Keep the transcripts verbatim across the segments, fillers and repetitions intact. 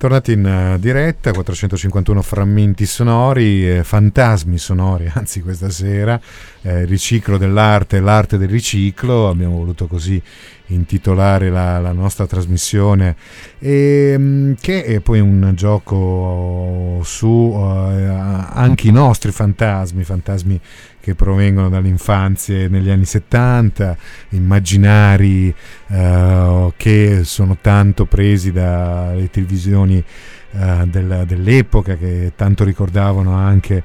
Tornati in uh, diretta, quattrocentocinquantuno frammenti sonori, eh, fantasmi sonori, anzi questa sera, eh, riciclo dell'arte, l'arte del riciclo, abbiamo voluto così intitolare la, la nostra trasmissione, e, mh, che è poi un gioco su uh, anche i nostri fantasmi, fantasmi che provengono dall'infanzia negli anni settanta, immaginari uh, che sono tanto presi dalle televisioni uh, del, dell'epoca, che tanto ricordavano anche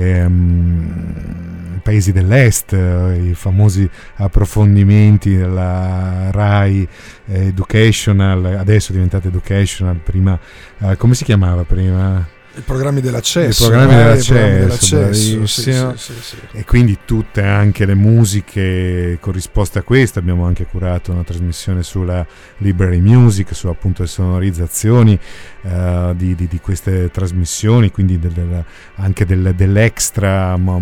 ehm, paesi dell'est, i famosi approfondimenti della Rai Educational, adesso è diventata Educational, prima uh, come si chiamava prima? I programmi dell'accesso, I programmi eh, dell'accesso, i programmi dell'accesso sì, sì, sì, sì. E quindi tutte anche le musiche corrisposte a questo. Abbiamo anche curato una trasmissione sulla library music, su appunto le sonorizzazioni uh, di, di, di queste trasmissioni, quindi del, del, anche del, dell'extra ma,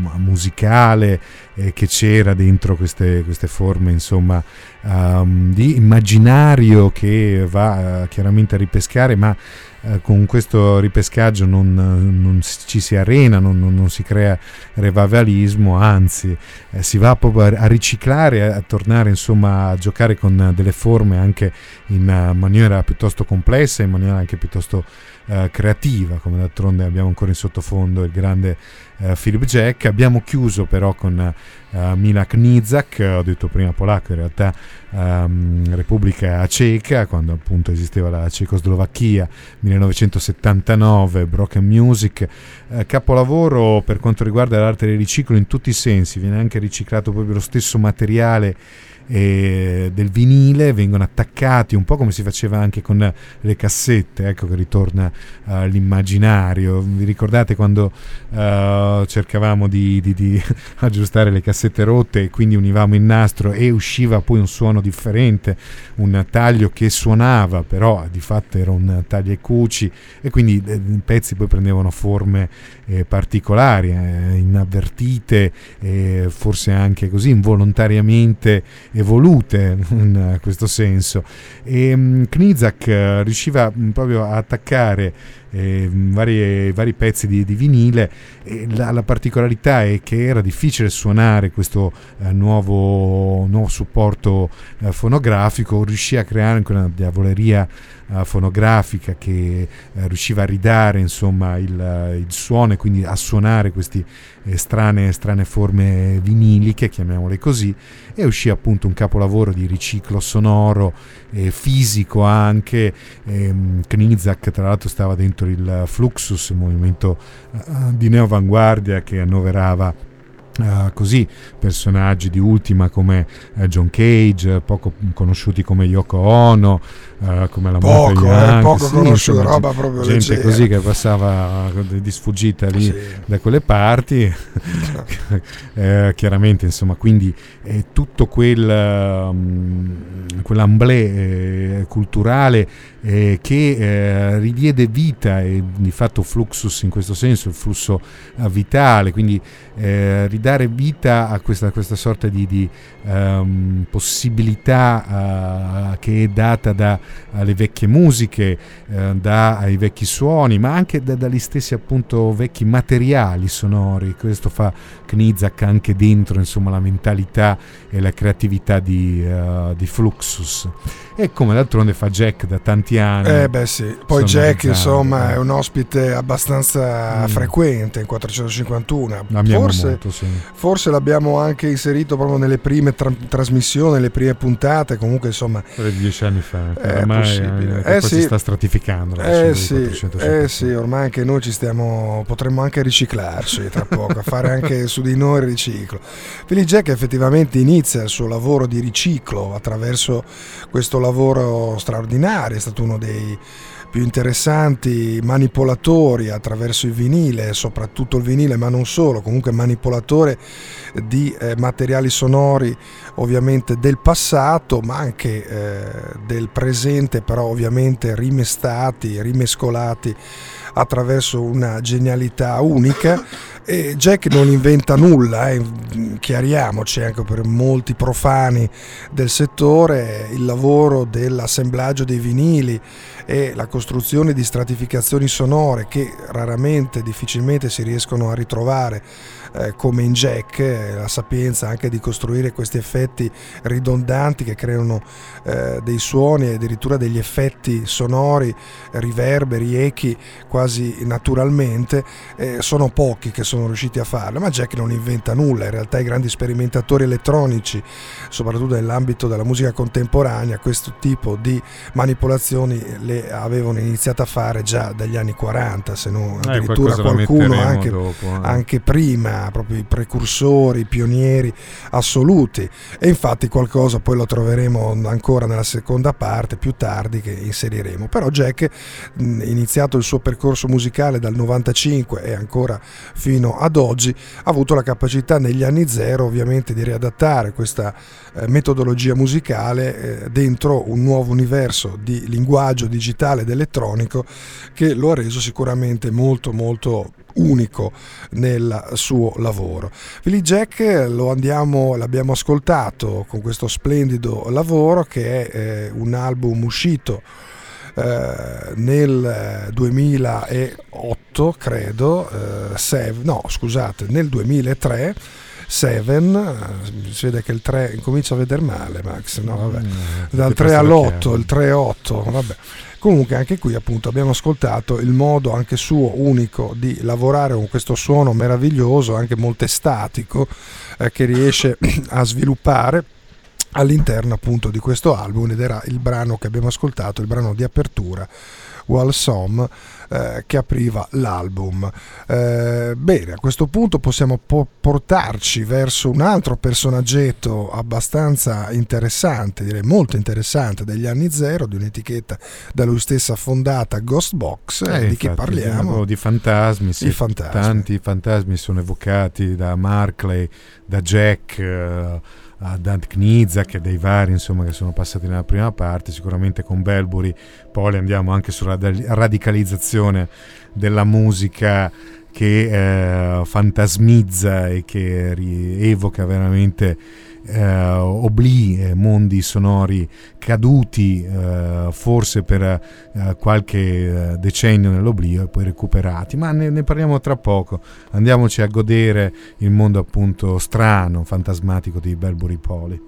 musicale eh, che c'era dentro queste, queste forme, insomma, um, di immaginario che va uh, chiaramente a ripescare, ma Eh, con questo ripescaggio non, non ci si arena, non, non, non si crea revivalismo, anzi eh, si va proprio a, a riciclare, a, a tornare insomma a giocare con delle forme anche in uh, maniera piuttosto complessa, in maniera anche piuttosto uh, creativa, come d'altronde abbiamo ancora in sottofondo il grande uh, Philip Jack. Abbiamo chiuso però con uh, Mila Knizak, ho detto prima polacco, in realtà um, Repubblica Ceca, quando appunto esisteva la Cecoslovacchia, millenovecentosettantanove, Broken Music, eh, capolavoro per quanto riguarda l'arte del riciclo in tutti i sensi. Viene anche riciclato proprio lo stesso materiale eh, del vinile, vengono attaccati un po' come si faceva anche con le cassette, ecco che ritorna uh, l'immaginario. Vi ricordate quando uh, cercavamo di, di, di aggiustare le cassette rotte e quindi univamo il nastro e usciva poi un suono differente, un taglio che suonava però di fatto era un taglia e cuci, e quindi i pezzi poi prendevano forme eh, particolari, eh, inavvertite, eh, forse anche così involontariamente evolute in questo senso. E um, Knizak uh, riusciva um, proprio a attaccare eh, vari, vari pezzi di, di vinile, e la, la particolarità è che era difficile suonare questo uh, nuovo, nuovo supporto uh, fonografico. Riuscì a creare anche una diavoleria uh, fonografica che uh, riusciva a ridare insomma il, uh, il suono, e quindi a suonare queste eh, strane, strane forme viniliche, chiamiamole così, e uscì appunto un capolavoro di riciclo sonoro e fisico anche. ehm, Knizak tra l'altro stava dentro il Fluxus, il movimento uh, di neoavanguardia che annoverava Uh, così personaggi di Ultima come uh, John Cage, poco conosciuti come Yoko Ono, uh, come la poco, Young, eh, poco sì, conosciuta, insomma, roba proprio gente leggera, così che passava di sfuggita lì, sì, da quelle parti. eh, chiaramente insomma, quindi eh, tutto quel um, quell'amblè eh, culturale eh, che eh, ridiede vita, e di fatto Fluxus in questo senso il flusso uh, vitale, quindi eh, ridare vita a questa, questa sorta di, di um, possibilità uh, che è data dalle vecchie musiche, uh, dai vecchi suoni, ma anche da, dagli stessi appunto vecchi materiali sonori. Questo fa Knizak anche dentro insomma la mentalità e la creatività di, uh, di Fluxus, e come d'altronde fa Jack da tanti anni. Eh beh sì, poi Jack insomma è un ospite abbastanza mm. frequente in quattrocentocinquantuno. Forse, molto, sì. forse l'abbiamo anche inserito proprio nelle prime tra- trasmissioni, nelle prime puntate, comunque insomma dieci anni fa, è ormai possibile. Eh, eh si sì. sta stratificando. Eh sì, eh sì, ormai anche noi ci stiamo, potremmo anche riciclarci tra poco, a fare anche su di noi il riciclo. Philip Jack effettivamente inizia il suo lavoro di riciclo attraverso questo lavoro straordinario, è stato uno dei più interessanti manipolatori attraverso il vinile, soprattutto il vinile, ma non solo, comunque manipolatore di eh, materiali sonori ovviamente del passato, ma anche eh, del presente, però ovviamente rimestati, rimescolati attraverso una genialità unica. E Jack non inventa nulla, eh, chiariamoci, anche per molti profani del settore, il lavoro dell'assemblaggio dei vinili e la costruzione di stratificazioni sonore che raramente, difficilmente si riescono a ritrovare eh, come in Jack, eh, la sapienza anche di costruire questi effetti ridondanti che creano eh, dei suoni e addirittura degli effetti sonori, riverberi, echi quasi naturalmente, eh, sono pochi che sono riusciti a farlo, ma Jack non inventa nulla. In realtà i grandi sperimentatori elettronici, soprattutto nell'ambito della musica contemporanea, questo tipo di manipolazioni le avevano iniziato a fare già dagli anni quaranta, se non eh, addirittura qualcuno anche, dopo, eh. anche prima, proprio i precursori, i pionieri assoluti. E infatti qualcosa poi lo troveremo ancora nella seconda parte più tardi che inseriremo. Però Jack, iniziato il suo percorso musicale dal novantacinque e ancora fino ad oggi, ha avuto la capacità negli anni zero ovviamente di riadattare questa eh, metodologia musicale eh, dentro un nuovo universo di linguaggio digitale ed elettronico che lo ha reso sicuramente molto molto unico nel suo lavoro. Billy Jack lo andiamo, l'abbiamo ascoltato con questo splendido lavoro che è eh, un album uscito Uh, nel duemilaotto credo, uh, seven, no scusate nel duemilatré, Seven, uh, si vede che il tre incomincia a vedere male, Max, no vabbè, mm, dal tre all'otto, il tre otto, vabbè. Comunque anche qui appunto abbiamo ascoltato il modo anche suo unico di lavorare con questo suono meraviglioso, anche molto estatico, eh, che riesce a sviluppare all'interno appunto di questo album, ed era il brano che abbiamo ascoltato, il brano di apertura, Walsom, eh, che apriva l'album. Eh, bene, a questo punto possiamo po- portarci verso un altro personaggetto abbastanza interessante, direi molto interessante, degli anni zero, di un'etichetta da lui stessa fondata, Ghostbox. Eh, di infatti, chi parliamo? Di fantasmi, sì. fantasmi. Tanti fantasmi sono evocati da Markley, da Jack, eh, a Dan Knizak e dei vari insomma che sono passati nella prima parte, sicuramente con Bellbury. Poi andiamo anche sulla radicalizzazione della musica che eh, fantasmizza e che rievoca veramente eh, oblii, eh, mondi sonori caduti eh, forse per eh, qualche decennio nell'oblio e poi recuperati, ma ne, ne parliamo tra poco. Andiamoci a godere il mondo appunto strano, fantasmatico di Bellbury Poli.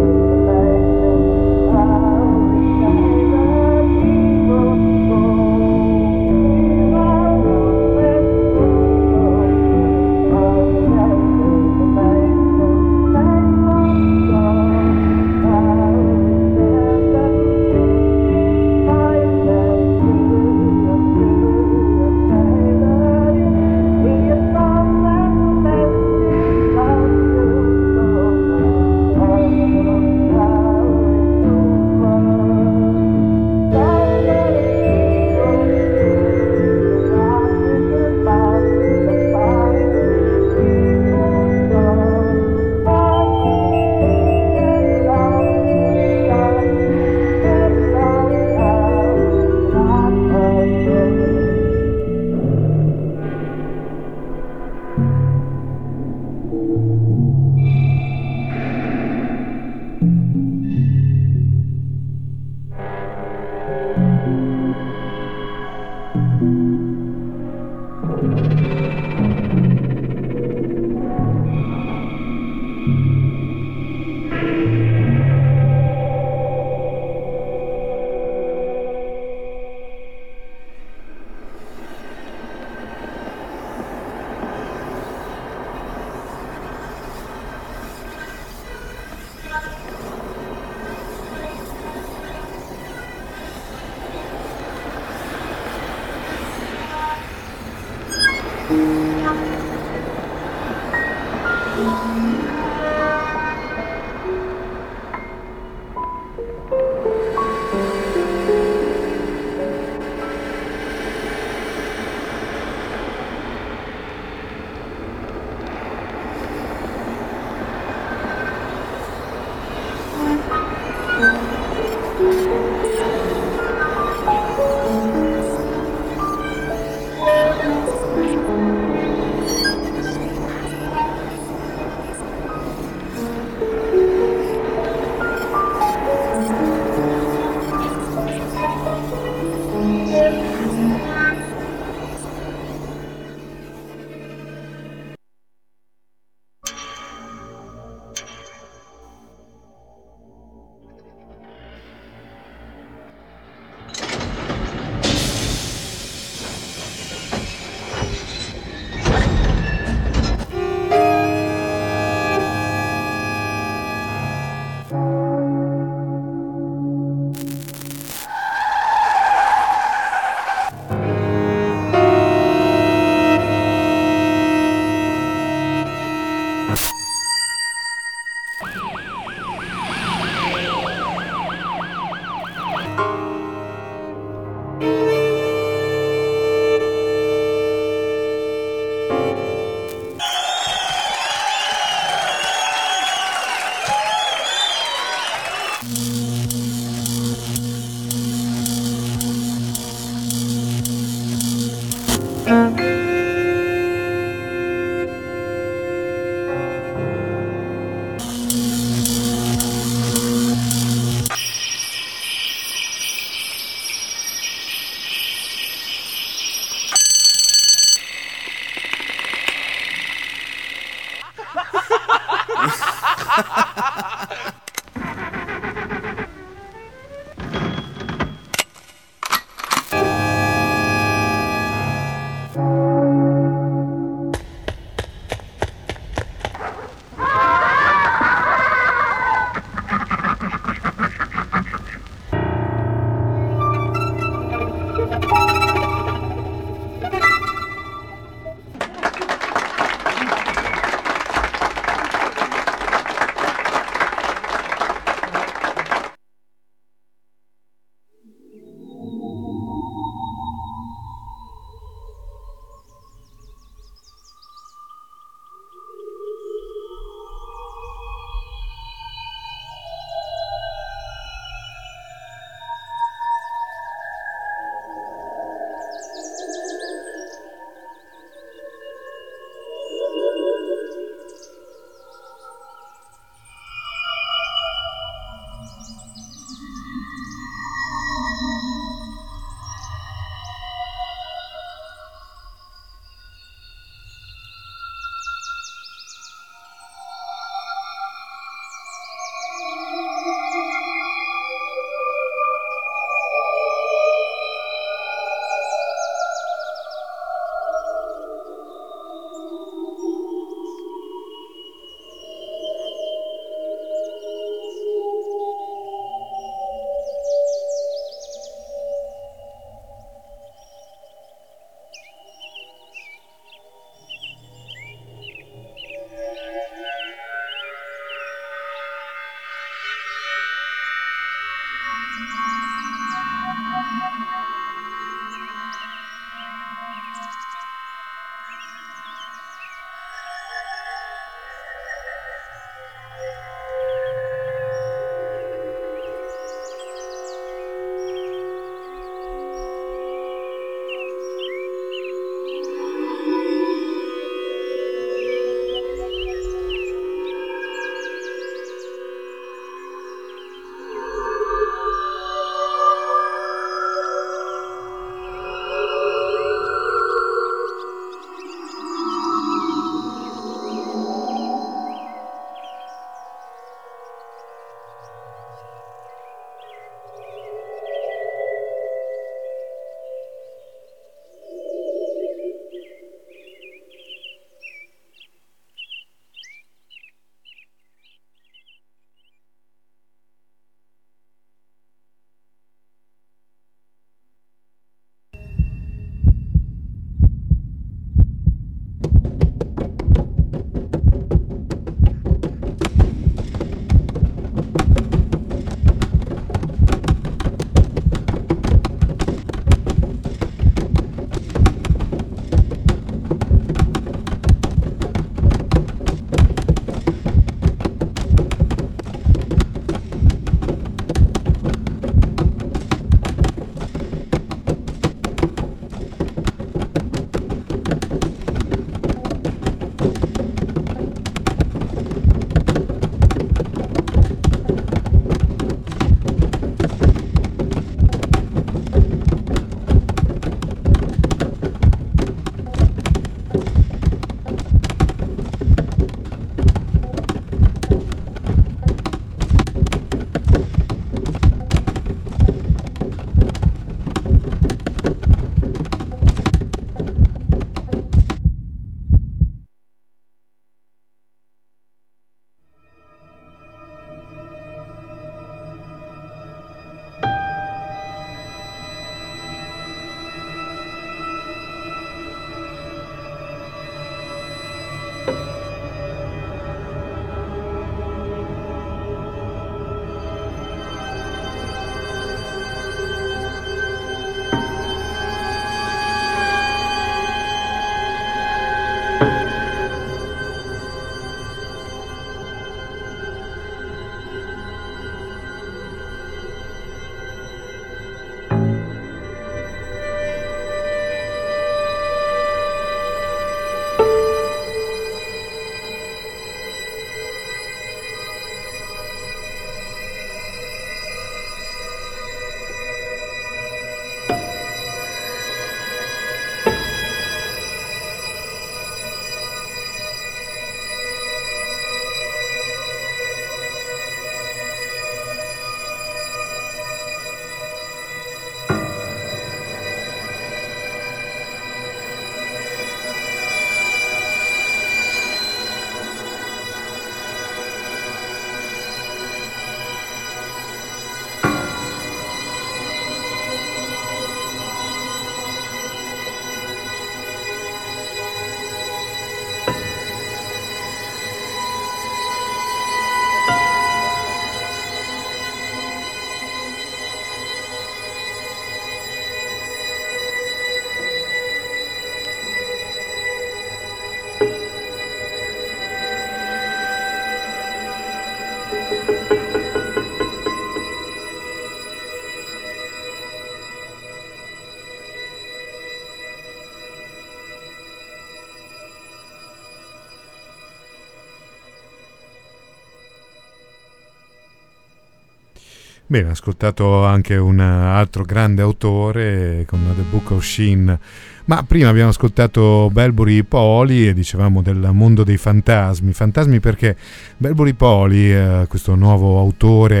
Bene, ho ascoltato anche un altro grande autore con The Book of Sheen, ma prima abbiamo ascoltato Belbury Poli e dicevamo del mondo dei fantasmi. Fantasmi perché Belbury Poli, eh, questo nuovo autore,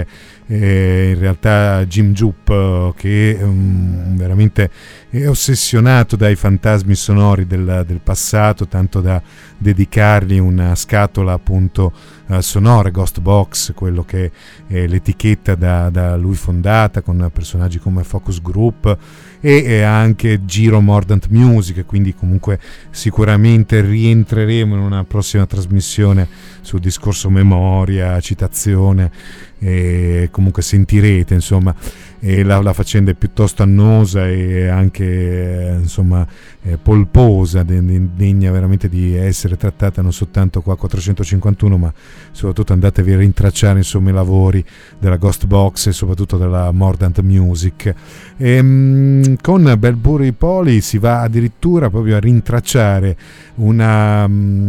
eh, in realtà Jim Jupp, eh, che um, veramente è ossessionato dai fantasmi sonori del, del passato, tanto da dedicargli una scatola appunto uh, sonora, Ghost Box, quello che è l'etichetta da, da lui fondata, con personaggi come Focus Group e, e anche Giro Mordant Music, quindi comunque sicuramente rientreremo in una prossima trasmissione sul discorso memoria, citazione, e comunque sentirete insomma e la, la faccenda è piuttosto annosa e anche eh, insomma eh, polposa, de, de, degna veramente di essere trattata non soltanto qua a quattrocentocinquantuno, ma soprattutto andatevi a rintracciare insomma i lavori della Ghost Box e soprattutto della Mordant Music. E, mh, con Belbury Poli si va addirittura proprio a rintracciare una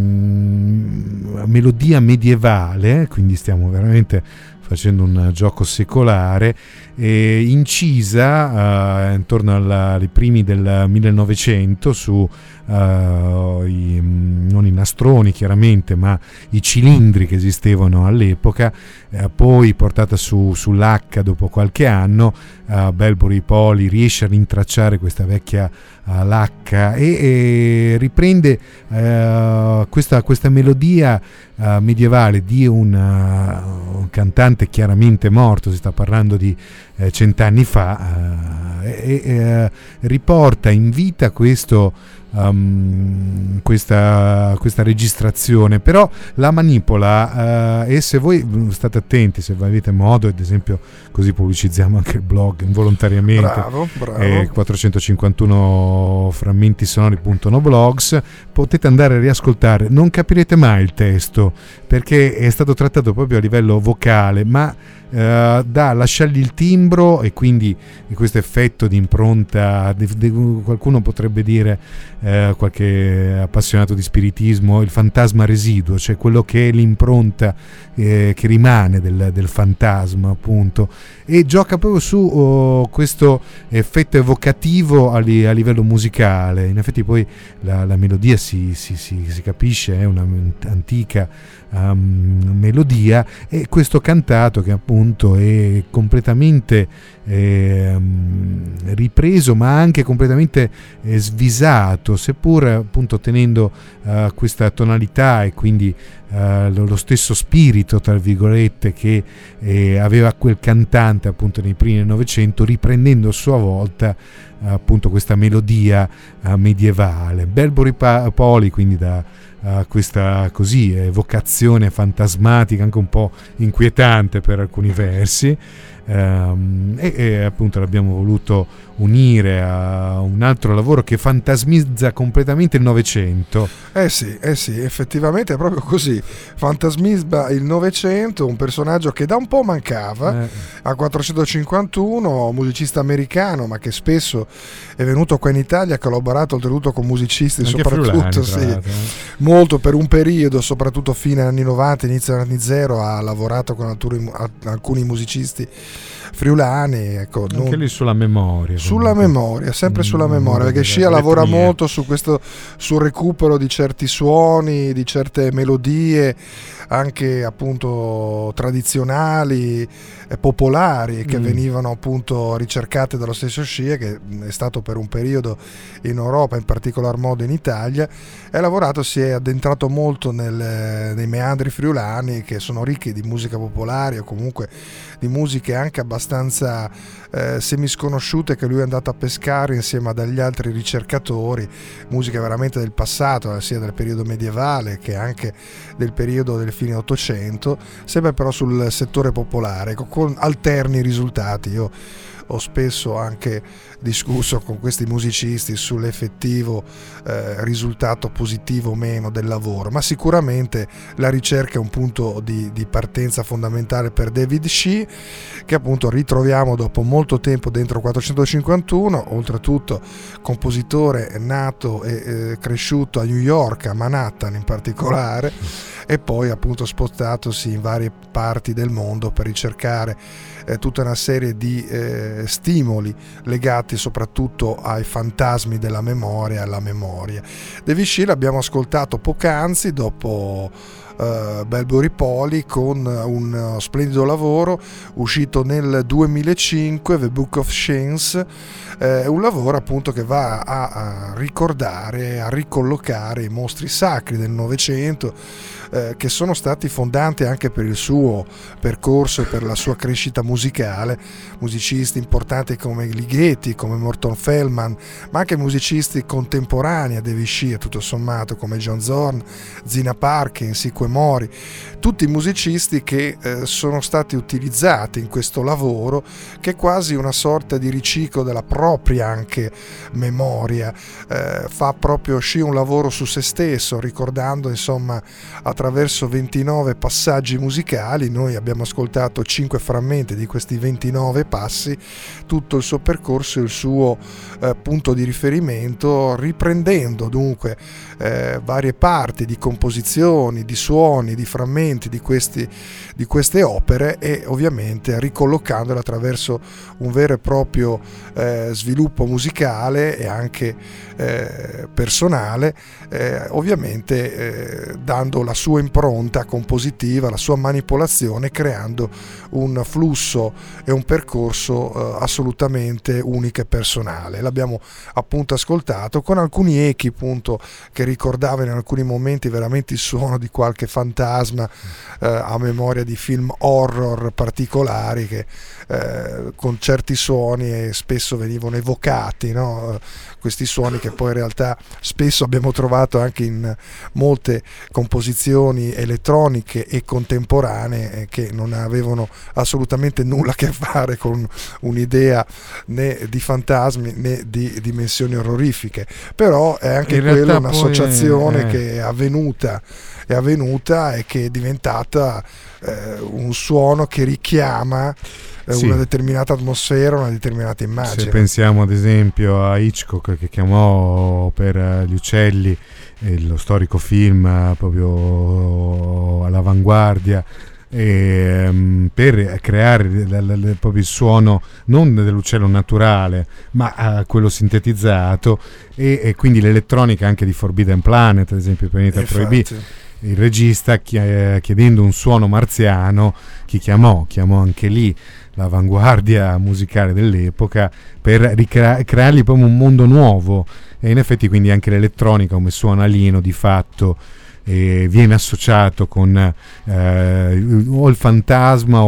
mh, melodia medievale, quindi stiamo veramente facendo un gioco secolare, eh, incisa uh, intorno alla, ai primi del millenovecento su uh, i, non i nastroni chiaramente, ma i cilindri che esistevano all'epoca, eh, poi portata su, sull'H dopo qualche anno. uh, Belbury Poli riesce a rintracciare questa vecchia uh, l'H e, e riprende uh, questa, questa melodia uh, medievale di un, uh, un cantante chiaramente morto, si sta parlando di eh, cent'anni fa, eh, e eh, riporta in vita questo um, questa, questa registrazione, però la manipola, eh, e se voi state attenti, se avete modo, ad esempio, così pubblicizziamo anche il blog involontariamente, bravo, bravo. Eh, quattrocentocinquantuno frammenti sonori punto no blogs, potete andare a riascoltare, non capirete mai il testo perché è stato trattato proprio a livello vocale, ma Uh, da lasciargli il timbro e quindi questo effetto di impronta di, di, qualcuno potrebbe dire, uh, qualche appassionato di spiritismo, il fantasma residuo, cioè quello che è l'impronta eh, che rimane del, del fantasma appunto, e gioca proprio su oh, questo effetto evocativo a, li, a livello musicale. In effetti poi la, la melodia si, si, si, si capisce, è una antica um, melodia, e questo cantato che appunto è completamente eh, ripreso, ma anche completamente eh, svisato, seppur appunto tenendo uh, questa tonalità e quindi uh, lo, lo stesso spirito tra virgolette che eh, aveva quel cantante appunto nei primi del Novecento, riprendendo a sua volta uh, appunto questa melodia uh, medievale. Belbury Poli, quindi da uh, questa così evocazione fantasmatica, anche un po' inquietante per alcuni versi. Um, e, e appunto l'abbiamo voluto unire a un altro lavoro che fantasmizza completamente il Novecento. Eh sì, eh sì, effettivamente è proprio così. Fantasmizza il Novecento, un personaggio che da un po' mancava, eh. a quattrocentocinquantuno, musicista americano, ma che spesso è venuto qua in Italia, ha collaborato oltretutto con musicisti, anche soprattutto friulani, sì, molto per un periodo, soprattutto fine anni novanta, inizio anni zero, ha lavorato con alcuni, alcuni musicisti friulani, ecco, anche non... lì sulla memoria, sulla comunque. memoria, sempre sulla Mm, memoria, perché Scia l'etnia. lavora molto su questo, sul recupero di certi suoni, di certe melodie anche appunto tradizionali, eh, popolari, che mm. venivano appunto ricercate dallo stesso Scia, che è stato per un periodo in Europa, in particolar modo in Italia, e ha lavorato, si è addentrato molto nel, nei meandri friulani, che sono ricchi di musica popolare o comunque di musiche anche abbastanza eh, semisconosciute, che lui è andato a pescare insieme ad agli altri ricercatori, musiche veramente del passato, sia del periodo medievale che anche del periodo del fine Ottocento, sempre però sul settore popolare, con alterni risultati. Io ho spesso anche discusso con questi musicisti sull'effettivo eh, risultato positivo o meno del lavoro, ma sicuramente la ricerca è un punto di, di partenza fondamentale per David Scia, che appunto ritroviamo dopo molto tempo dentro quattrocentocinquantuno, oltretutto compositore nato e eh, cresciuto a New York, a Manhattan in particolare, e poi appunto spostatosi in varie parti del mondo per ricercare eh, tutta una serie di eh, stimoli legati soprattutto ai fantasmi della memoria e alla memoria. David Scia l'abbiamo ascoltato poc'anzi dopo Uh, Belbury Poli, con un uh, splendido lavoro uscito nel duemilacinque, The Book of Shames, eh, un lavoro appunto che va a, a ricordare, a ricollocare i mostri sacri del Novecento, eh, che sono stati fondanti anche per il suo percorso e per la sua crescita musicale, musicisti importanti come Ligeti, come Morton Feldman, ma anche musicisti contemporanei a David Scia tutto sommato, come John Zorn, Zina Parkin, Sique Mori, tutti musicisti che eh, sono stati utilizzati in questo lavoro, che è quasi una sorta di riciclo della propria anche memoria. Eh, fa proprio Scia un lavoro su se stesso, ricordando insomma attraverso ventinove passaggi musicali. Noi abbiamo ascoltato cinque frammenti di questi ventinove passi, tutto il suo percorso e il suo eh, punto di riferimento, riprendendo dunque eh, varie parti di composizioni, di suoni, di frammenti di, questi, di queste opere, e ovviamente ricollocandole attraverso un vero e proprio eh, sviluppo musicale e anche eh, personale, eh, ovviamente eh, dando la sua impronta compositiva, la sua manipolazione, creando un flusso e un percorso eh, assolutamente unico e personale. L'abbiamo appunto ascoltato con alcuni echi appunto che ricordavano in alcuni momenti veramente il suono di qualche fantasma, eh, a memoria di film horror particolari che eh, con certi suoni e spesso venivano evocati, no? Questi suoni che poi in realtà spesso abbiamo trovato anche in molte composizioni elettroniche e contemporanee, che non avevano assolutamente nulla a che fare con un'idea né di fantasmi né di dimensioni orrorifiche, però è anche in quella un'associazione è, eh. che è avvenuta è avvenuta e che è diventata eh, un suono che richiama eh, sì. una determinata atmosfera, una determinata immagine. Se pensiamo ad esempio a Hitchcock, che chiamò per gli uccelli eh, lo storico film eh, proprio all'avanguardia, e, um, per creare l- l- l- proprio il suono non dell'uccello naturale ma uh, quello sintetizzato, e, e quindi l'elettronica anche di Forbidden Planet, ad esempio Pianeta Proibito. Il regista, chiedendo un suono marziano, chi chiamò? Chiamò anche lì l'avanguardia musicale dell'epoca per ricrea- creargli proprio un mondo nuovo, e in effetti quindi anche l'elettronica come suono alieno di fatto eh, viene associato con eh, o il fantasma o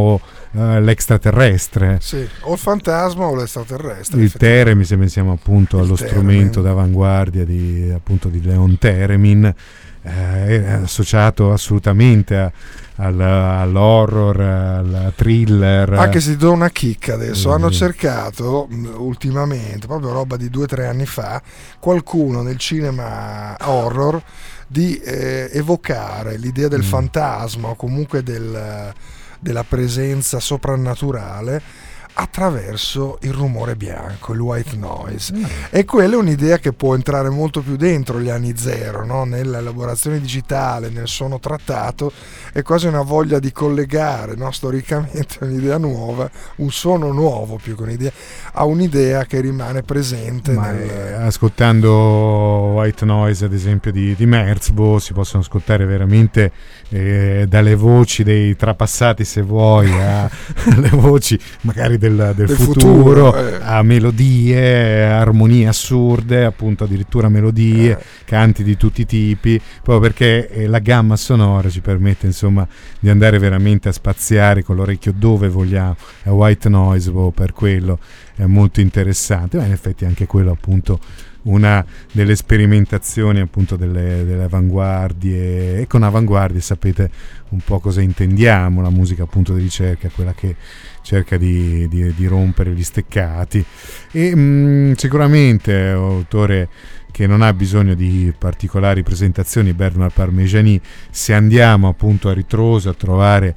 uh, l'extraterrestre. Sì, o il fantasma o l'extraterrestre. Il Theremin, se pensiamo appunto il allo Theremin. Strumento d'avanguardia di, appunto, di Leon Theremin, eh, è associato assolutamente a, al, all'horror, al thriller. Anche se ti do una chicca adesso, mm. hanno cercato ultimamente, proprio roba di due o tre anni fa, qualcuno nel cinema horror di eh, evocare l'idea del mm. fantasma o comunque del, della presenza soprannaturale attraverso il rumore bianco, il white noise. Mm. E quella è un'idea che può entrare molto più dentro gli anni zero, no? Nell'elaborazione digitale, nel suono trattato, è quasi una voglia di collegare, no? Storicamente un'idea nuova, un suono nuovo più che un'idea, a un'idea che rimane presente. Ma nel... eh, ascoltando white noise ad esempio di, di Merzbow si possono ascoltare veramente eh, dalle voci dei trapassati, se vuoi, alle voci magari del, del, del futuro, futuro eh. a melodie, armonie assurde, appunto addirittura melodie, eh. canti di tutti i tipi, proprio perché eh, la gamma sonora ci permette insomma di andare veramente a spaziare con l'orecchio dove vogliamo. È white noise, oh, per quello è molto interessante, ma in effetti anche quello appunto una delle sperimentazioni appunto delle, delle avanguardie, e con avanguardie sapete un po' cosa intendiamo, la musica appunto di ricerca, quella che cerca di, di, di rompere gli steccati, e mh, sicuramente è un autore che non ha bisogno di particolari presentazioni, Bernard Parmigiani. Se andiamo appunto a ritroso a trovare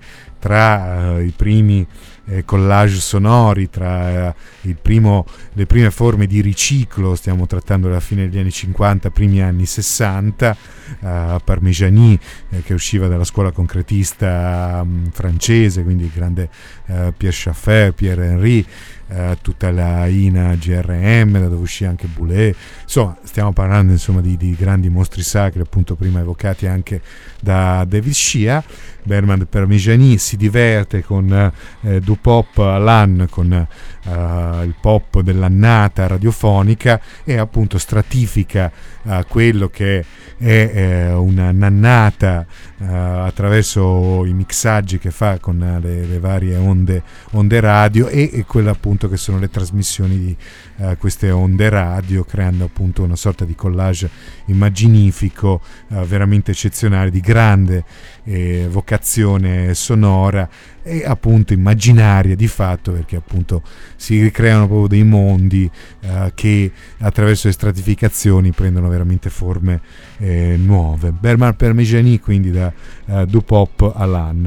tra uh, i primi eh, collage sonori, tra uh, il primo, le prime forme di riciclo, stiamo trattando della fine degli anni cinquanta, primi anni sessanta, uh, Parmigiani eh, che usciva dalla scuola concretista um, francese, quindi il grande uh, Pierre Schaeffer, Pierre Henry, Uh, tutta la I N A G R M, da dove uscì anche Boulez, insomma stiamo parlando insomma di, di grandi mostri sacri, appunto prima evocati anche da David Shea. Bernard Parmigiani si diverte con eh, du pop à l'an, con uh, il pop dell'annata radiofonica, e appunto stratifica uh, quello che è eh, una nannata uh, attraverso i mixaggi che fa con le, le varie onde, onde radio, e, e quella appunto che sono le trasmissioni di uh, queste onde radio, creando appunto una sorta di collage immaginifico uh, veramente eccezionale, di grande eh, vocazione sonora e appunto immaginaria di fatto, perché appunto si ricreano proprio dei mondi uh, che attraverso le stratificazioni prendono veramente forme eh, nuove. Bernard Parmigiani, quindi da uh, du pop à l'an.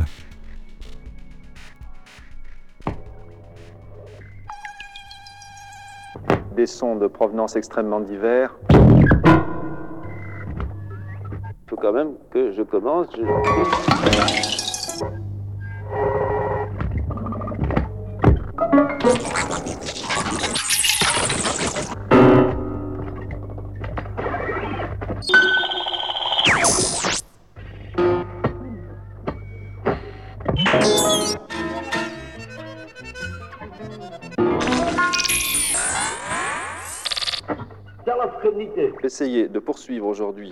Des sons de provenance extrêmement divers. Il faut quand même que je commence. Je... Essayer de poursuivre aujourd'hui.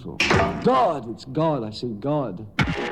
also. God, it's God, I say God.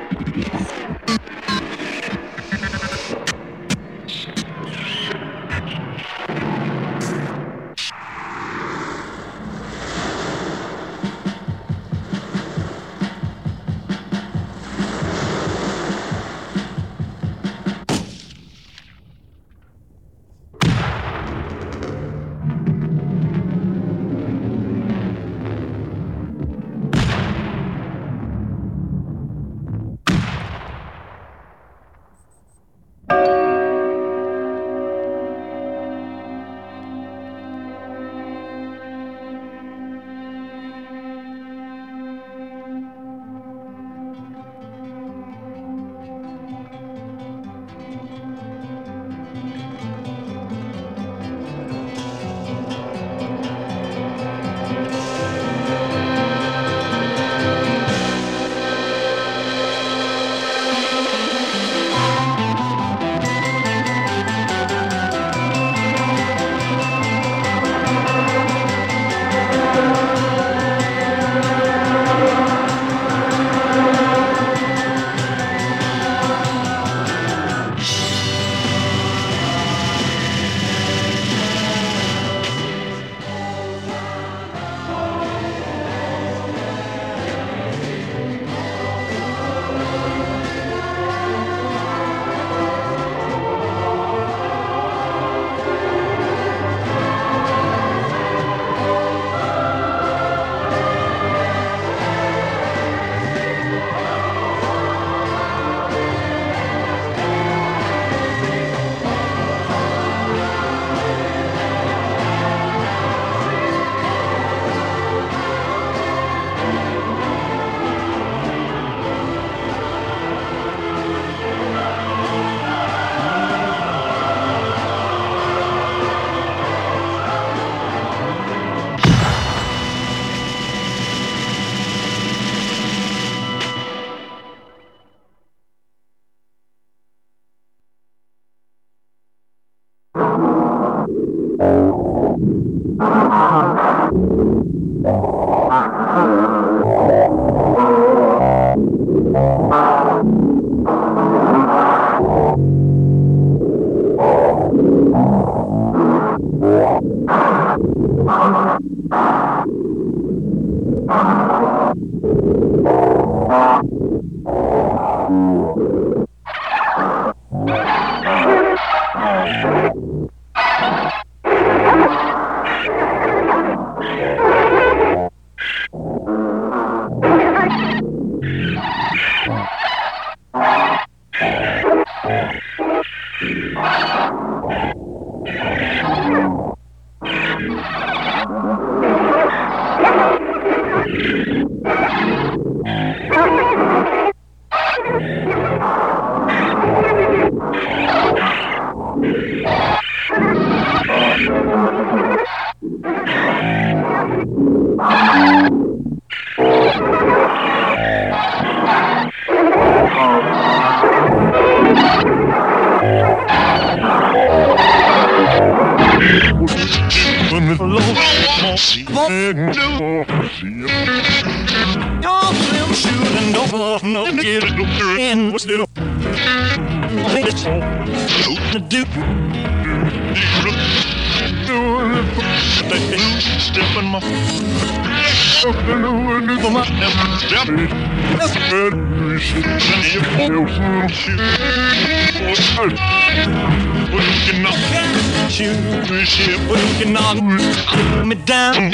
Me down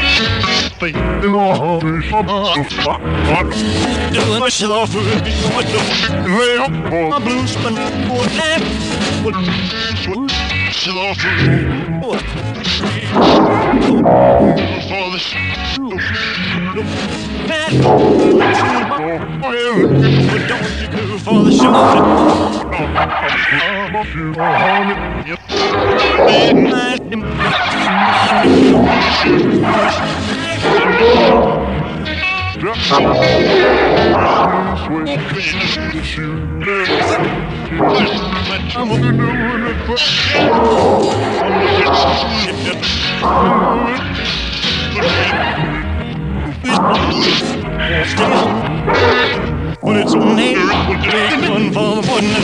doing myself with my blues spin for that self for this what don't you do for the show? When it's on air, take one for the one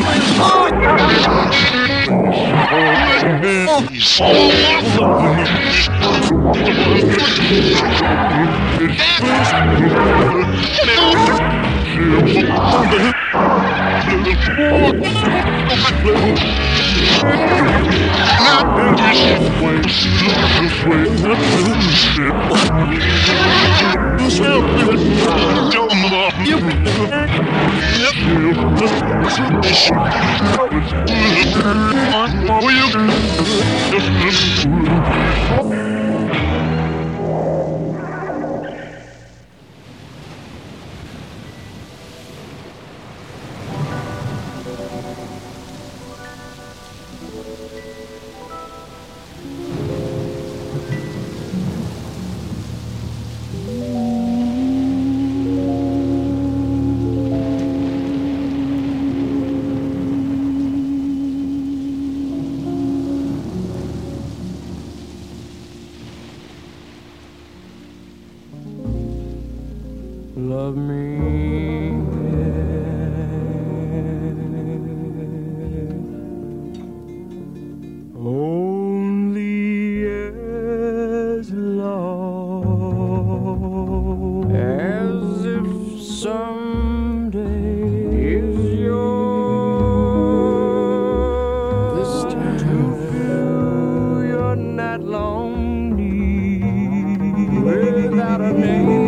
Love me, only as long as if someday is yours. This time to fill your night long need without a name.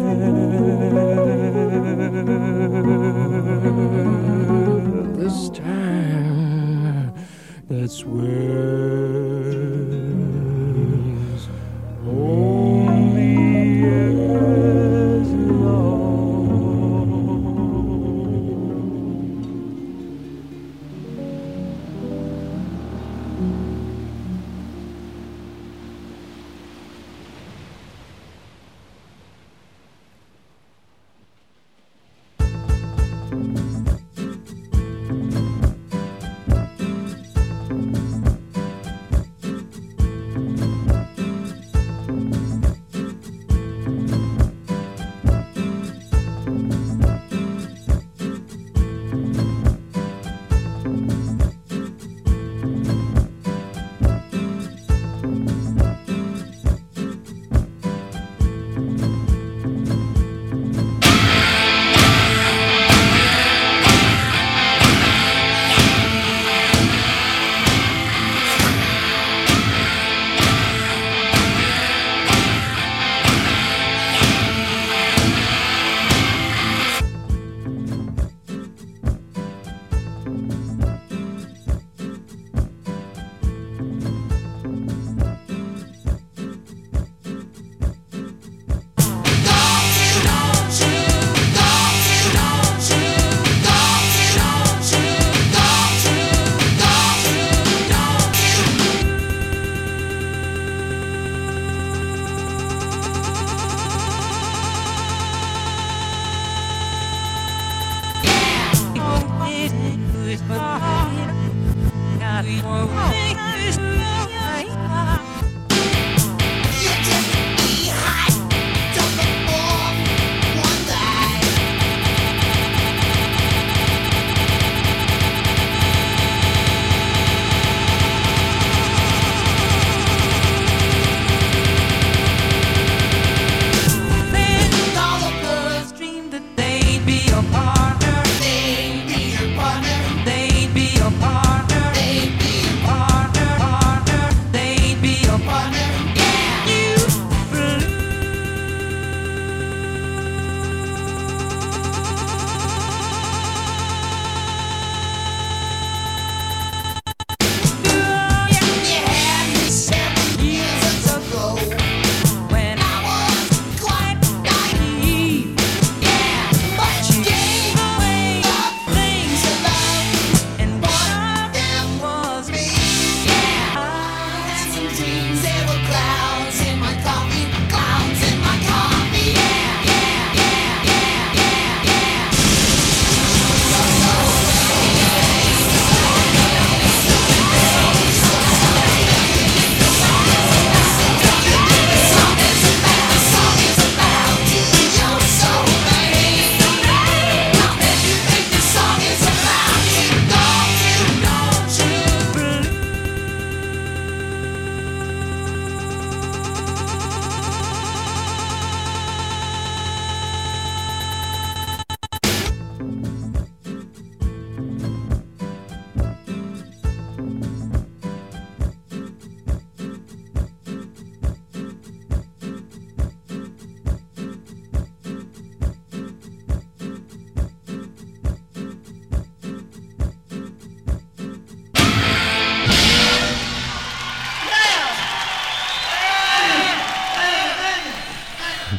This time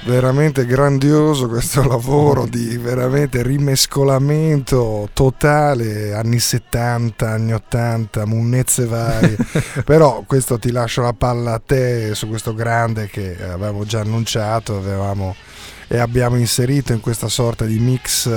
veramente grandioso questo lavoro di veramente rimescolamento totale, anni settanta, anni ottanta, munnezze varie. Però questo ti lascio la palla a te su questo grande che avevamo già annunciato, avevamo e abbiamo inserito in questa sorta di mix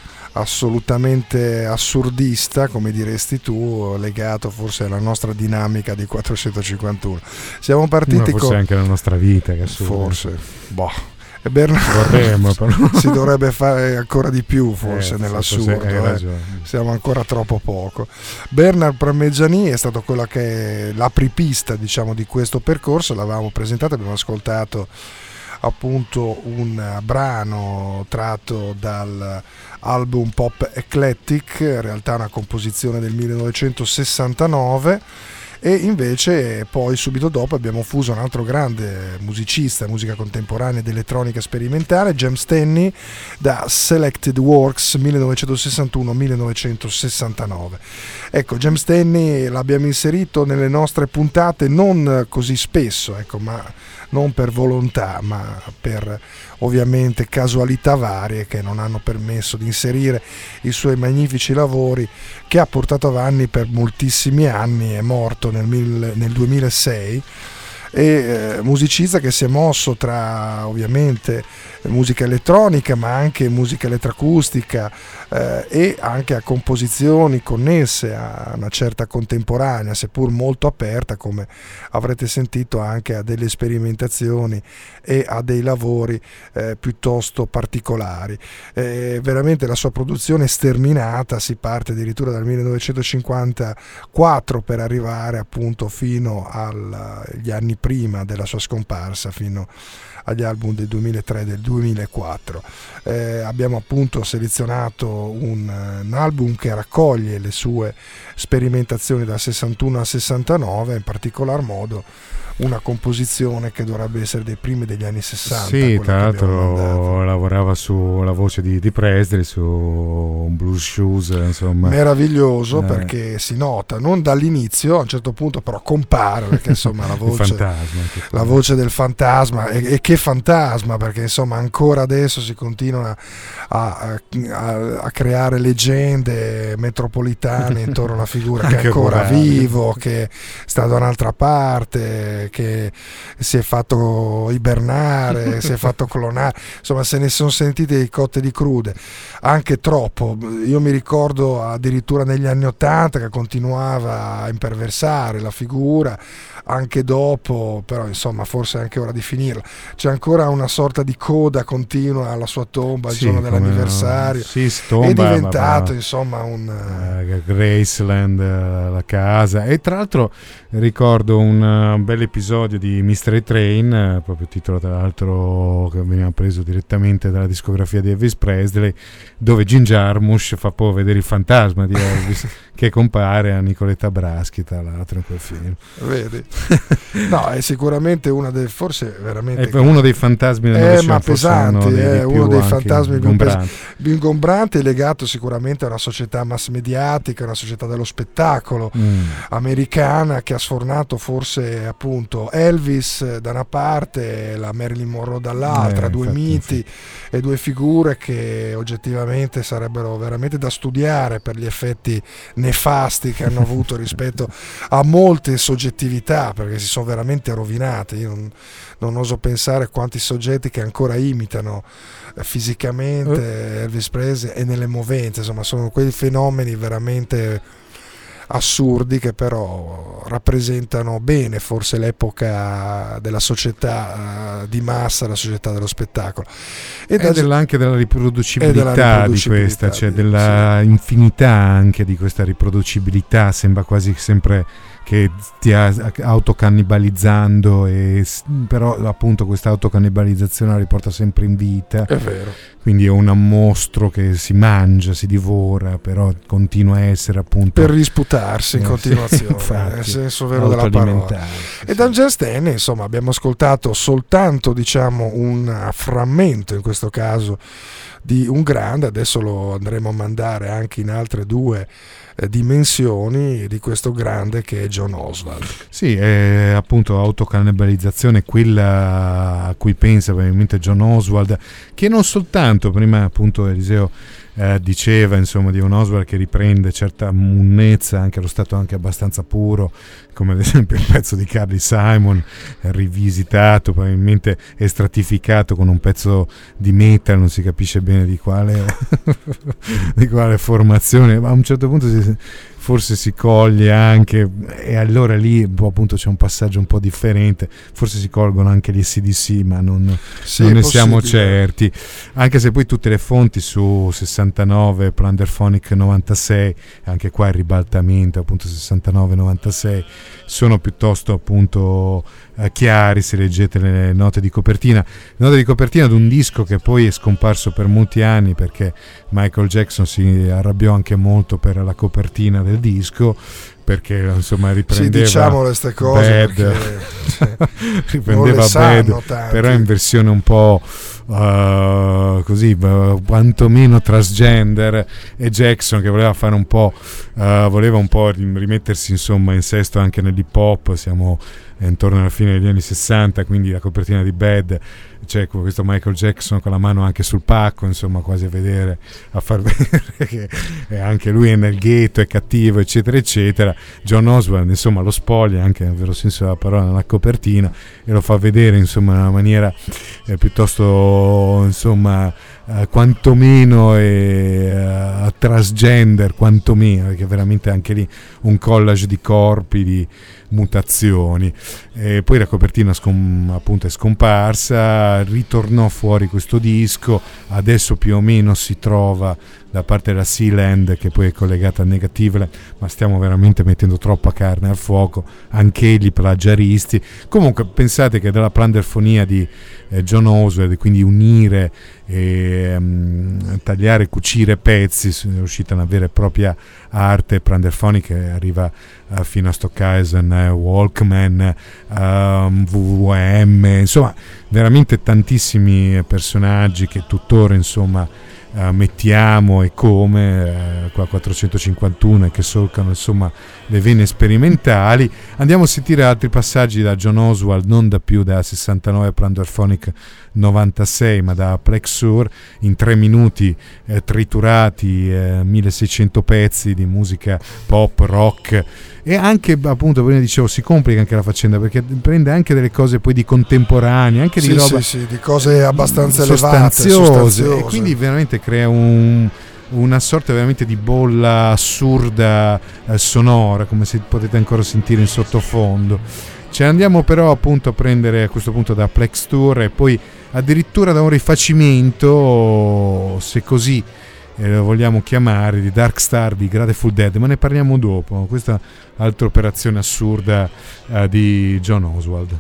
assolutamente assurdista, come diresti tu, legato forse alla nostra dinamica di quattrocentocinquantuno. Siamo partiti Ma forse con anche la nostra vita, che assurdo. forse boh. E Bernardo Vorremmo, però. si dovrebbe fare ancora di più forse Eh, nell'assurdo, forse hai eh. ragione. Siamo ancora troppo poco. Bernard Parmigiani è stato quella che è l'apripista, diciamo, di questo percorso. L'avevamo presentato, abbiamo ascoltato appunto un brano tratto dall'album Pop Eclectic, in realtà una composizione del millenovecentosessantanove, e invece poi subito dopo abbiamo fuso un altro grande musicista, musica contemporanea ed elettronica sperimentale, James Tenney, da Selected Works millenovecentosessantuno millenovecentosessantanove. Ecco, James Tenney l'abbiamo inserito nelle nostre puntate non così spesso, ecco, ma non per volontà, ma per ovviamente casualità varie che non hanno permesso di inserire i suoi magnifici lavori, che ha portato avanti per moltissimi anni. È morto nel, mille, nel duemilasei, e eh, musicista che si è mosso tra ovviamente musica elettronica ma anche musica elettroacustica, eh, e anche a composizioni connesse a una certa contemporanea, seppur molto aperta, come avrete sentito, anche a delle sperimentazioni e a dei lavori eh, piuttosto particolari. Eh, veramente la sua produzione è sterminata, si parte addirittura dal millenovecentocinquantaquattro per arrivare appunto fino agli anni prima della sua scomparsa, fino agli album del duemilatré e del duemilaquattro. Eh, abbiamo appunto selezionato un, un album che raccoglie le sue sperimentazioni dal sessantuno al sessantanove, in particolar modo una composizione che dovrebbe essere dei primi degli anni sessanta. Sì, tra l'altro lavorava sulla voce di, di Presley, su Blue Shoes, insomma. Meraviglioso, eh. perché si nota, non dall'inizio, a un certo punto però compare, perché insomma la voce, fantasma, la voce del fantasma, e, e che fantasma, perché insomma ancora adesso si continua a, a, a creare leggende metropolitane intorno alla figura che è ancora vorrà. vivo, che sta da un'altra parte, che si è fatto ibernare, si è fatto clonare, insomma se ne sono sentite di cotte e di crude, anche troppo. Io mi ricordo addirittura negli anni ottanta che continuava a imperversare la figura anche dopo, però insomma forse è anche ora di finirla. C'è ancora una sorta di coda continua alla sua tomba il sì, giorno dell'anniversario. Sì, tomba, è diventato ma, insomma un uh, Graceland, uh, la casa. E tra l'altro ricordo un uh, bel episodio di Mystery Train, uh, proprio titolo tra l'altro che veniva preso direttamente dalla discografia di Elvis Presley, dove Jim Jarmusch fa poi vedere il fantasma di Elvis che compare a Nicoletta Braschi, tra l'altro, in quel film. Vedi? No, è sicuramente una delle, forse veramente è uno dei fantasmi del eh, Novecento, ma pesanti, dei, è dei uno dei più fantasmi più, ingombranti. pes- più ingombranti, legato sicuramente a una società mass mediatica, una società dello spettacolo mm. americana, che ha sfornato forse appunto Elvis da una parte e la Marilyn Monroe dall'altra, eh, due infatti, miti infatti. e due figure che oggettivamente sarebbero veramente da studiare per gli effetti nefasti che hanno avuto rispetto a molte soggettività, perché si sono veramente rovinate. Io non, non oso pensare quanti soggetti che ancora imitano eh, fisicamente Elvis Presley e nelle movenze, insomma sono quei fenomeni veramente assurdi che però rappresentano bene forse l'epoca della società uh, di massa, la società dello spettacolo e da, della, anche della riproducibilità, della riproducibilità di questa, cioè di, della sì. infinità anche di questa riproducibilità. Sembra quasi sempre che stia autocannibalizzando, e però appunto questa autocannibalizzazione la riporta sempre in vita. È vero. Quindi è un mostro che si mangia, si divora, però continua a essere appunto per risputarsi in eh, continuazione, sì, nel senso vero della parola. E da James Tenney insomma abbiamo ascoltato soltanto diciamo un frammento, in questo caso di un grande, adesso lo andremo a mandare anche in altre due eh, dimensioni di questo grande che è John Oswald. Sì, è appunto autocannibalizzazione, quella a cui pensa probabilmente John Oswald, che non soltanto, prima appunto Eliseo eh, diceva insomma di un Oswald che riprende certa munnezza anche allo stato anche abbastanza puro, come ad esempio il pezzo di Carly Simon rivisitato, probabilmente e stratificato con un pezzo di metal, non si capisce bene di quale di quale formazione, ma a un certo punto si, forse si coglie anche, e allora lì appunto c'è un passaggio un po' differente, forse si colgono anche gli A C D C, ma non, sì, non ne siamo certi, anche se poi tutte le fonti su sessantanove, Plunderphonic novantasei, anche qua il ribaltamento appunto sessantanove novantasei, sono piuttosto appunto eh, chiari se leggete le note di copertina, note di copertina di un disco che poi è scomparso per molti anni perché Michael Jackson si arrabbiò anche molto per la copertina del disco, perché insomma riprendeva sì, diciamo queste cose Bad, perché, cioè, riprendeva Bad, però in versione un po' uh, così uh, quantomeno transgender, e Jackson che voleva fare un po' uh, voleva un po' rimettersi insomma in sesto anche nell'hip hop. Siamo intorno alla fine degli anni sessanta, quindi la copertina di Bad c'è questo Michael Jackson con la mano anche sul pacco, insomma quasi a vedere, a far vedere che è anche lui è nel ghetto, è cattivo, eccetera eccetera. John Oswald insomma lo spoglia anche nel vero senso della parola nella copertina e lo fa vedere insomma in una maniera eh, piuttosto insomma eh, quantomeno eh, transgender, quantomeno, perché veramente anche lì un collage di corpi, di mutazioni. E poi la copertina scom- appunto è scomparsa, ritornò fuori questo disco, adesso più o meno si trova da parte della Sealand, che poi è collegata a Negative, ma stiamo veramente mettendo troppa carne al fuoco, anche egli plagiaristi. Comunque pensate che dalla Plunderphonia di eh, John Oswald, quindi unire e um, tagliare e cucire pezzi, è uscita una vera e propria arte Plunderphonic che arriva uh, fino a Stockhausen, uh, Walkman, um, W W M, insomma veramente tantissimi personaggi che tuttora insomma Uh, mettiamo e come uh, qua quattrocentocinquantuno e che solcano insomma le vene sperimentali. Andiamo a sentire altri passaggi da John Oswald, non da più da sessantanove Plunderphonic novantasei, ma da Plexur, in tre minuti eh, triturati, eh, milleseicento pezzi di musica pop, rock, e anche appunto prima dicevo si complica anche la faccenda perché prende anche delle cose poi di contemporanee, anche sì, di roba sì, sì, di cose abbastanza sostanziose, elevate, sostanziose, e quindi veramente crea un, una sorta veramente di bolla assurda eh, sonora, come se potete ancora sentire in sottofondo. Ci andiamo però appunto a prendere a questo punto da Plex Tour e poi addirittura da un rifacimento, se così eh, lo vogliamo chiamare, di Dark Star di Grateful Dead, ma ne parliamo dopo. Questa altra operazione assurda eh, di John Oswald.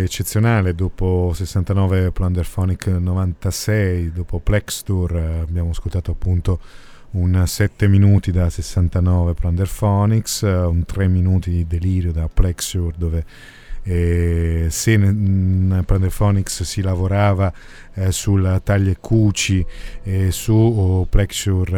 eccezionale. Dopo sessantanove Plunderphonic novantasei, dopo Plex Tour, eh, abbiamo ascoltato appunto un sette minuti da sessantanove Plunderphonics, un tre minuti di Delirio da Plex Tour, dove eh, se in Plunderphonics si lavorava eh, sul taglia e cuci, e su oh, Plex Tour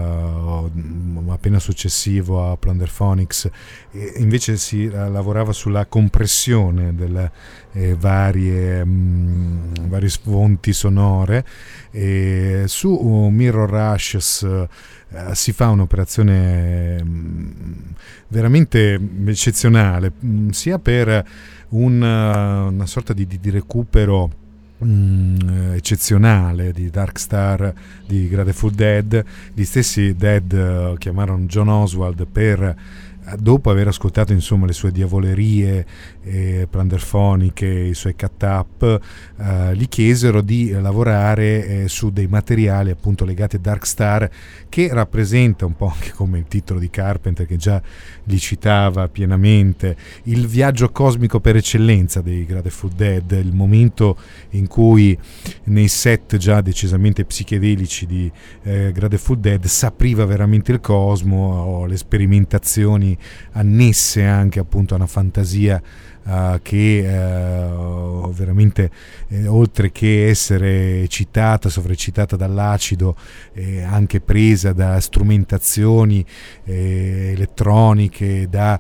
eh, appena successivo a Plunderphonics eh, invece si eh, lavorava sulla compressione delle eh, varie mh, vari fonti sonore. E su uh, Mirror Rushes uh, si fa un'operazione mh, veramente eccezionale, mh, sia per un, uh, una sorta di, di, di recupero mh, eccezionale di Dark Star di Grateful Dead. Gli stessi Dead uh, chiamarono John Oswald per, dopo aver ascoltato insomma le sue diavolerie eh, plunderfoniche, i suoi cut up, eh, gli chiesero di lavorare eh, su dei materiali appunto legati a Dark Star, che rappresenta un po' anche come il titolo di Carpenter, che già li citava pienamente, il viaggio cosmico per eccellenza dei Grateful Dead, il momento in cui nei set già decisamente psichedelici di eh, Grateful Dead s'apriva veramente il cosmo, o le sperimentazioni annesse anche appunto a una fantasia uh, che uh, veramente eh, oltre che essere eccitata, sovraeccitata dall'acido, eh, anche presa da strumentazioni eh, elettroniche, da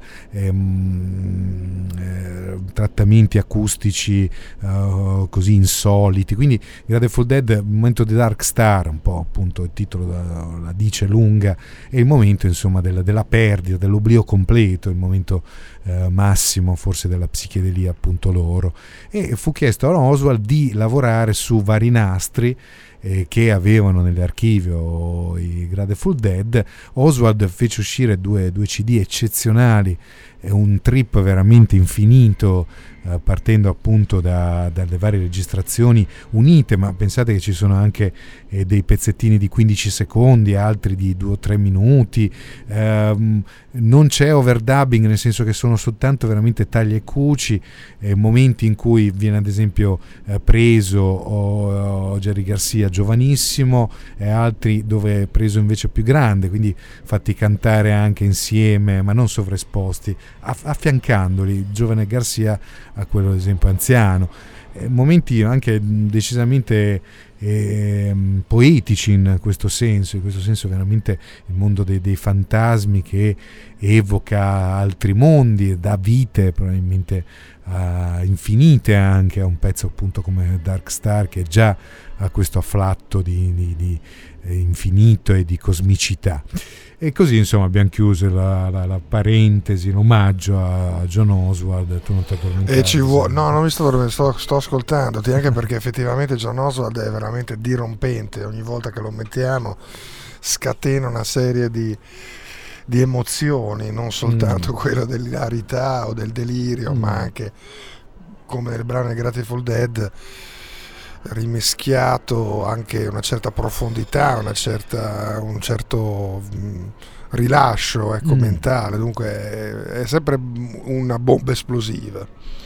ehm, eh, trattamenti acustici uh, così insoliti. Quindi Grateful Dead, il momento di Dark Star, un po' appunto il titolo la, la dice lunga, è il momento insomma della, della perdita, dell'oblio completo, il momento eh, massimo forse della psichedelia appunto loro. E fu chiesto a Oswald di lavorare su vari nastri eh, che avevano nell'archivio i Grateful Dead. Oswald fece uscire due, due C D eccezionali, eh, un trip veramente infinito, eh, partendo appunto da, dalle varie registrazioni unite, ma pensate che ci sono anche eh, dei pezzettini di quindici secondi, altri di due o tre minuti, eh, non c'è overdubbing, nel senso che sono soltanto veramente taglia e cuci, eh, momenti in cui viene ad esempio eh, preso o, o Jerry Garcia giovanissimo, e altri dove è preso invece più grande, quindi fatti cantare anche insieme ma non sovraesposti, aff- affiancandoli il giovane Garcia a quello ad esempio anziano. Eh, momenti anche decisamente eh, poetici in questo senso, in questo senso veramente il mondo dei, dei fantasmi che evoca altri mondi e dà vite probabilmente uh, infinite anche a un pezzo appunto come Dark Star, che già ha questo afflatto di, di, di eh, infinito e di cosmicità. E così insomma abbiamo chiuso la, la, la parentesi, l'omaggio a John Oswald. Tu non ti addormentavi? E ci vuole, no, non mi sto dormendo, sto, sto ascoltandoti, anche perché effettivamente John Oswald è veramente dirompente. Ogni volta che lo mettiamo scatena una serie di, di emozioni, non soltanto mm. quella dell'ilarità o del delirio, mm. ma anche come nel brano Grateful Dead, rimischiato anche una certa profondità, una certa, un certo mh, rilascio ecco, mm. mentale. Dunque è, è sempre una bomba esplosiva.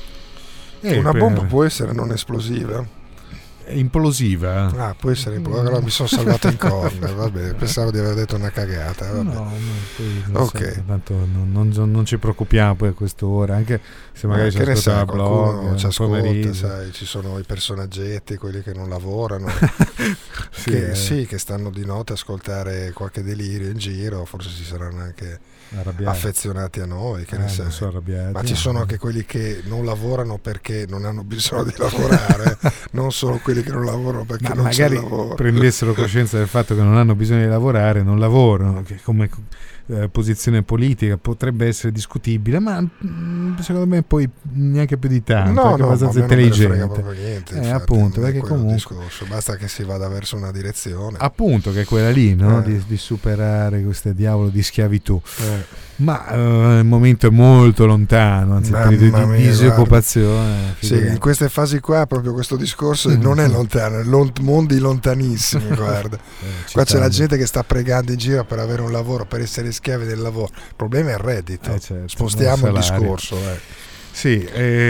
E una per... bomba può essere non esplosiva? Implosiva. Ah, può essere implosiva. Allora mi sono salvato in corner. Vabbè, pensavo di aver detto una cagata. Vabbè. No, no, poi non okay. so, tanto non, non, non ci preoccupiamo poi a quest'ora, anche se magari eh, ci ascolta la blog, ci ascolta, sai, ci sono i personaggetti, quelli che non lavorano, sì, che, eh. sì, che stanno di notte a ascoltare qualche delirio in giro, forse si saranno anche arrabbiati, affezionati a noi, che eh, ne sai. So ma ci sono anche quelli che non lavorano perché non hanno bisogno di lavorare, non solo quelli che non lavorano perché ma non magari c'è lavoro. Prendessero coscienza del fatto che non hanno bisogno di lavorare, non lavorano, che come eh, posizione politica potrebbe essere discutibile, ma mh, secondo me poi neanche più di tanto, no, perché no, è abbastanza intelligente. Non niente, eh, infatti, appunto, perché comunque discorso, basta che si vada verso una direzione, appunto, che è quella lì, no? eh. di, di superare questo diavolo di schiavitù. Eh. Ma uh, il momento è molto lontano, anzi di, di, di disoccupazione. Sì, in queste fasi qua proprio questo discorso non è lontano, è lont- mondi lontanissimi, guarda. Eh, qua c'è la gente che sta pregando in giro per avere un lavoro, per essere schiavi del lavoro. Il problema è il reddito. Eh certo, spostiamo il discorso. Eh. Sì,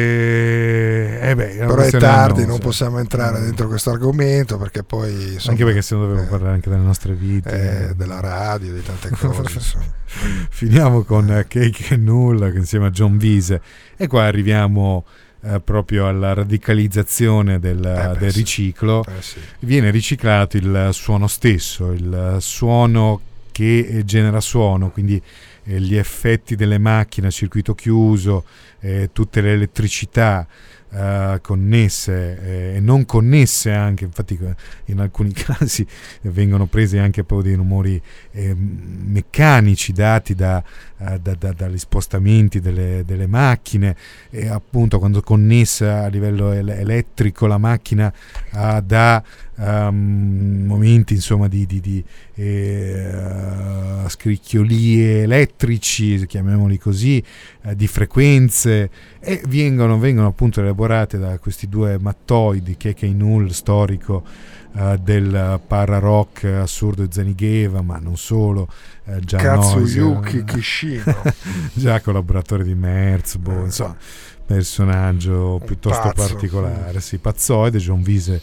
eh, eh beh, però è tardi, non so. possiamo entrare dentro questo argomento perché poi insomma, anche perché se no dovevo eh, parlare anche delle nostre vite, eh, della radio, di tante cose. Insomma. Finiamo con Cake and Null insieme a John Wiese e qua arriviamo eh, proprio alla radicalizzazione del, eh beh, del sì. riciclo. Eh sì. Viene riciclato il suono stesso, il suono che genera suono, quindi eh, gli effetti delle macchine a circuito chiuso, eh, tutte le elettricità eh, connesse e eh, non connesse anche, infatti in alcuni casi vengono presi anche poi dei rumori eh, meccanici dati da, eh, da, da, dagli spostamenti delle, delle macchine, e appunto quando connessa a livello el- elettrico la macchina uh, da um, momenti insomma di, di, di eh, uh, scricchiolie elettrici, chiamiamoli così, uh, di frequenze, e vengono, vengono appunto elaborate da questi due mattoidi, Cake and Null, storico uh, del para rock assurdo e Zenigheva, ma non solo, uh, già Katsuyuki Kishino, già collaboratore di Merzbow, insomma personaggio piuttosto pazzo, particolare, sì, pazzoide. John Wiese,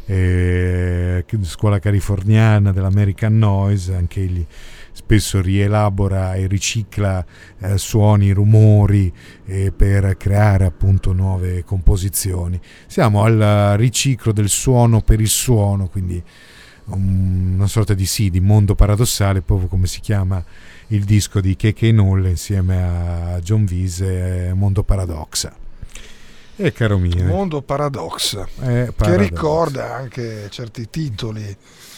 eh, scuola californiana dell'American Noise, anche egli spesso rielabora e ricicla eh, suoni, rumori eh, per creare appunto nuove composizioni. Siamo al riciclo del suono per il suono, quindi um, una sorta di sì, di mondo paradossale, proprio come si chiama il disco di Cake and Null insieme a John Wiese, eh, Mondo Paradoxa. E eh, caro mio, Mondo Paradox, eh, che ricorda anche certi titoli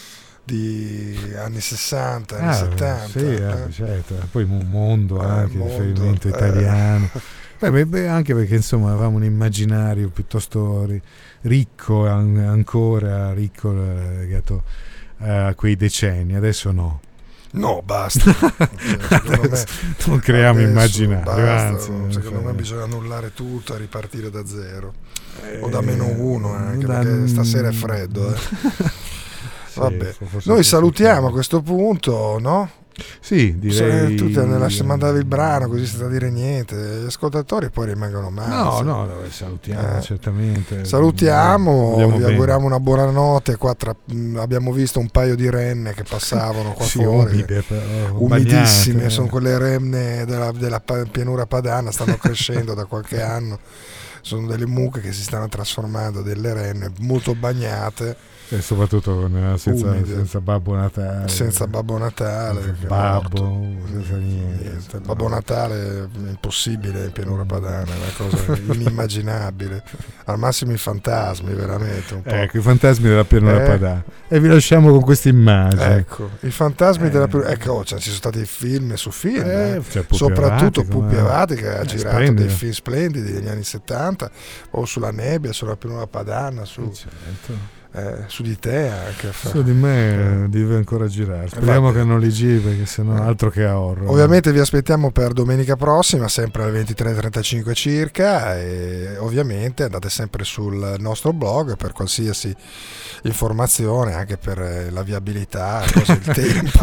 di anni sessanta, anni ah, settanta. Sì, eh? eh, certo. Poi un mondo eh, anche, mondo, riferimento eh. italiano. Beh, beh, beh, anche perché insomma avevamo un immaginario piuttosto ri- ricco, an- ancora ricco, eh, legato a quei decenni. Adesso no. No, basta. Cioè, me, non creiamo adesso immaginario, basta, anzi, secondo me eh. bisogna annullare tutto e ripartire da zero, eh, o da meno uno anche, da, perché stasera è freddo. Eh. Sì, Vabbè, forse noi forse salutiamo sì. a questo punto, no? Sì, direi. Tu nella mandavi il brano così senza dire niente, gli ascoltatori poi rimangono male. No, se... no, no, salutiamo eh. certamente. Salutiamo, Vogliamo vi bene. auguriamo una buonanotte. Qua tra... abbiamo visto un paio di renne che passavano qua sì, fuori, umide, però, umidissime, bagnate. sono quelle renne della, della pianura padana, stanno crescendo da qualche anno. Sono delle mucche che si stanno trasformando, delle renne molto bagnate. E soprattutto con, senza, Umide. senza Babbo Natale, senza Babbo Natale, senza che è babbo, morto. senza niente. Niente. Babbo Natale è impossibile in pianura padana, è una cosa inimmaginabile. Al massimo i fantasmi, veramente un po'. Ecco, i fantasmi della pianura Eh. padana. E vi lasciamo con questa immagine. Ecco, i fantasmi Eh. della pianura. Ecco, oh, cioè, ci sono stati film su film, Eh, eh. cioè, Pupi soprattutto Avati, Pupi come- Avati, che ha Eh, girato splendido. dei film splendidi degli anni settanta, o sulla nebbia, sulla pianura padana, su, Certo. eh, su di te anche. Su di me eh, deve ancora girare. Speriamo Vabbè. che non li giri, perché sennò Eh. altro che a horror. Ovviamente vi aspettiamo per domenica prossima, sempre alle ventitré e trentacinque circa, e ovviamente andate sempre sul nostro blog per qualsiasi informazione, anche per eh, la viabilità, cosa il tempo,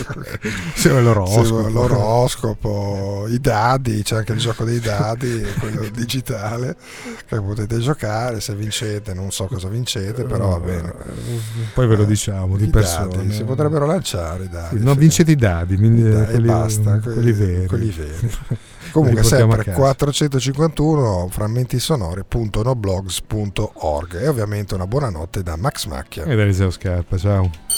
Sì, l'oroscopo. Sì, l'oroscopo, i dadi, c'è anche il gioco dei dadi, quello digitale che potete giocare, se vincete, non so cosa vincete, però va bene. Poi ve lo diciamo di I persona. dadi, si potrebbero lanciare i dadi. Sì, no, vincete i dadi, quindi, I dadi, quelli, basta, quelli veri. quelli veri. Comunque Li portiamo a sempre casa. quattrocentocinquantuno frammentisonori punto noblogs punto org, e ovviamente una buonanotte da Max Macchia. E da Eliseo Scarpa, ciao.